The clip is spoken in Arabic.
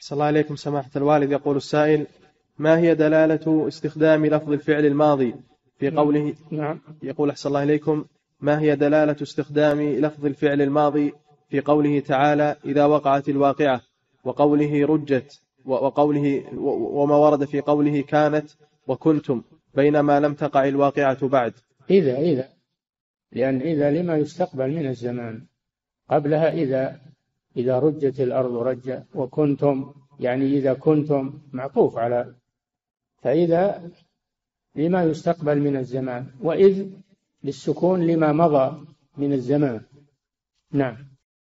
صلى الله عليكم سماحة الوالد. يقول السائل: ما هي دلالة استخدام لفظ الفعل الماضي في قوله؟ نعم. يقول أحسن الله إليكم: ما هي دلالة استخدام لفظ الفعل الماضي في قوله تعالى: إذا وقعت الواقعة، وقوله رجت، وقوله وما ورد في قوله كانت وكنتم، بينما لم تقع الواقعة بعد؟ إذا لأن إذا لما يستقبل من الزمان، قبلها إذا رجت الأرض رجا، وكنتم يعني إذا كنتم معطوف على، فإذا لما يستقبل من الزمان، وإذ للسكون لما مضى من الزمان. نعم.